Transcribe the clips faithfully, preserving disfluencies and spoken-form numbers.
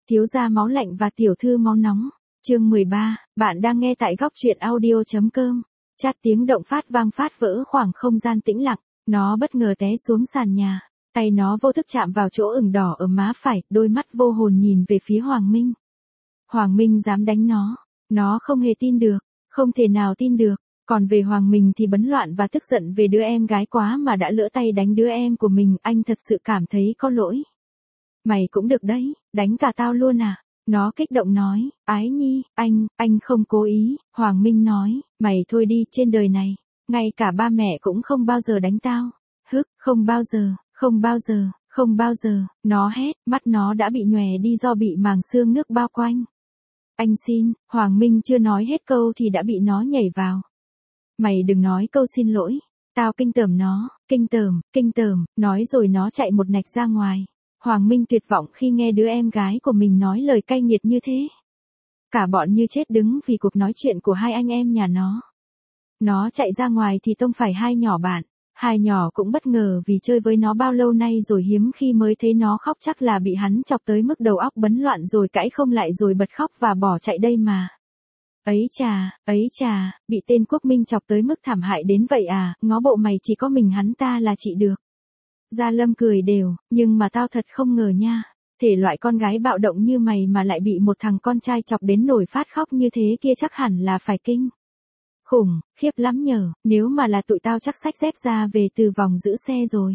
Thiếu gia máu lạnh và tiểu thư máu nóng. Chương mười ba, bạn đang nghe tại góc truyện audio chấm com. Chát tiếng động phát vang phát vỡ khoảng không gian tĩnh lặng, nó bất ngờ té xuống sàn nhà, tay nó vô thức chạm vào chỗ ửng đỏ ở má phải, đôi mắt vô hồn nhìn về phía Hoàng Minh. Hoàng Minh dám đánh nó, nó không hề tin được, không thể nào tin được, còn về Hoàng Minh thì bấn loạn và tức giận về đứa em gái quá mà đã lỡ tay đánh đứa em của mình, anh thật sự cảm thấy có lỗi. Mày cũng được đấy, đánh cả tao luôn à? Nó kích động nói, Ái Nhi, anh, anh không cố ý. Hoàng Minh nói, mày thôi đi, trên đời này, ngay cả ba mẹ cũng không bao giờ đánh tao. Hức, không bao giờ, không bao giờ, không bao giờ, nó hét, mắt nó đã bị nhòe đi do bị màng xương nước bao quanh. Anh xin, Hoàng Minh chưa nói hết câu thì đã bị nó nhảy vào. Mày đừng nói câu xin lỗi, tao kinh tởm nó, kinh tởm, kinh tởm, nói rồi nó chạy một nạch ra ngoài. Hoàng Minh tuyệt vọng khi nghe đứa em gái của mình nói lời cay nghiệt như thế. Cả bọn như chết đứng vì cuộc nói chuyện của hai anh em nhà nó. Nó chạy ra ngoài thì tông phải hai nhỏ bạn. Hai nhỏ cũng bất ngờ vì chơi với nó bao lâu nay rồi hiếm khi mới thấy nó khóc, chắc là bị hắn chọc tới mức đầu óc bấn loạn rồi cãi không lại rồi bật khóc và bỏ chạy đây mà. Ấy chà, ấy chà, bị tên Quốc Minh chọc tới mức thảm hại đến vậy à, ngó bộ mày chỉ có mình hắn ta là trị được. Gia Lâm cười đều, nhưng mà tao thật không ngờ nha, thể loại con gái bạo động như mày mà lại bị một thằng con trai chọc đến nổi phát khóc như thế kia, chắc hẳn là phải kinh khủng, khiếp lắm nhở, nếu mà là tụi tao chắc xách dép ra về từ vòng giữ xe rồi.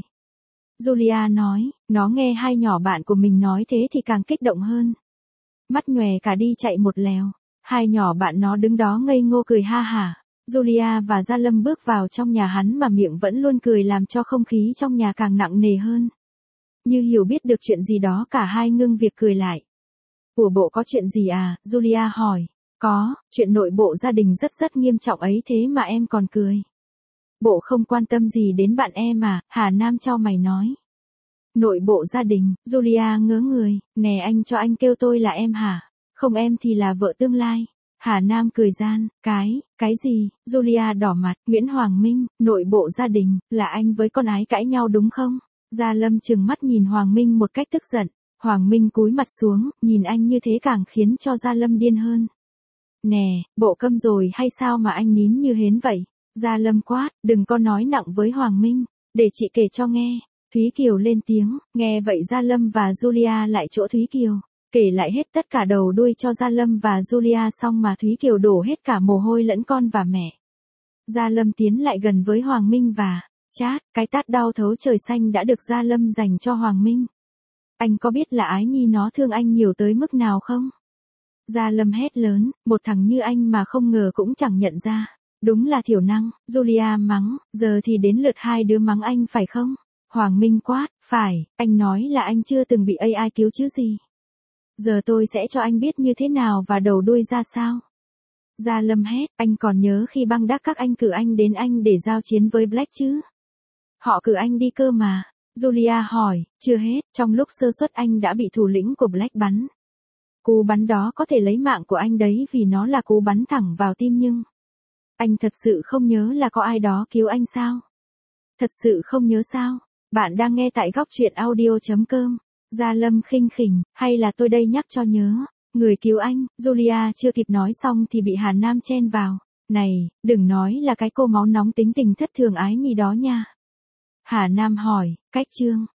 Julia nói, nó nghe hai nhỏ bạn của mình nói thế thì càng kích động hơn. Mắt nhòe cả đi chạy một lèo, hai nhỏ bạn nó đứng đó ngây ngô cười ha hả. Julia và Gia Lâm bước vào trong nhà hắn mà miệng vẫn luôn cười làm cho không khí trong nhà càng nặng nề hơn. Như hiểu biết được chuyện gì đó cả hai ngưng việc cười lại. Của bộ có chuyện gì à? Julia hỏi. Có, chuyện nội bộ gia đình rất rất nghiêm trọng ấy thế mà em còn cười. Bộ không quan tâm gì đến bạn em à? Hà Nam cho mày nói. Nội bộ gia đình, Julia ngớ người, nè anh cho anh kêu tôi là em hả? Không em thì là vợ tương lai. Hà Nam cười gian, cái, cái gì? Julia đỏ mặt, Nguyễn Hoàng Minh, nội bộ gia đình, là anh với con ái cãi nhau đúng không? Gia Lâm trừng mắt nhìn Hoàng Minh một cách tức giận. Hoàng Minh cúi mặt xuống, nhìn anh như thế càng khiến cho Gia Lâm điên hơn. Nè, bộ câm rồi hay sao mà anh nín như hến vậy? Gia Lâm quát, đừng có nói nặng với Hoàng Minh, để chị kể cho nghe. Thúy Kiều lên tiếng, nghe vậy Gia Lâm và Julia lại chỗ Thúy Kiều. Kể lại hết tất cả đầu đuôi cho Gia Lâm và Julia xong mà Thúy Kiều đổ hết cả mồ hôi lẫn con và mẹ. Gia Lâm tiến lại gần với Hoàng Minh và chát, cái tát đau thấu trời xanh đã được Gia Lâm dành cho Hoàng Minh. Anh có biết là Ái Nhi nó thương anh nhiều tới mức nào không? Gia Lâm hét lớn, một thằng như anh mà không ngờ cũng chẳng nhận ra. Đúng là thiểu năng, Julia mắng, giờ thì đến lượt hai đứa mắng anh phải không? Hoàng Minh quát, phải, anh nói là anh chưa từng bị a i cứu chứ gì. Giờ tôi sẽ cho anh biết như thế nào và đầu đuôi ra sao. Gia Lâm hét, anh còn nhớ khi băng đắc các anh cử anh đến anh để giao chiến với Black chứ? Họ cử anh đi cơ mà. Julia hỏi, chưa hết, trong lúc sơ suất anh đã bị thủ lĩnh của Black bắn. Cú bắn đó có thể lấy mạng của anh đấy vì nó là cú bắn thẳng vào tim nhưng... Anh thật sự không nhớ là có ai đó cứu anh sao? Thật sự không nhớ sao? Bạn đang nghe tại góc truyện audio chấm com. Gia Lâm khinh khỉnh, hay là tôi đây nhắc cho nhớ, người cứu anh. Julia chưa kịp nói xong thì bị Hà Nam chen vào. Này, đừng nói là cái cô máu nóng tính tình thất thường Ái Nhi đó nha. Hà Nam hỏi, cách chương,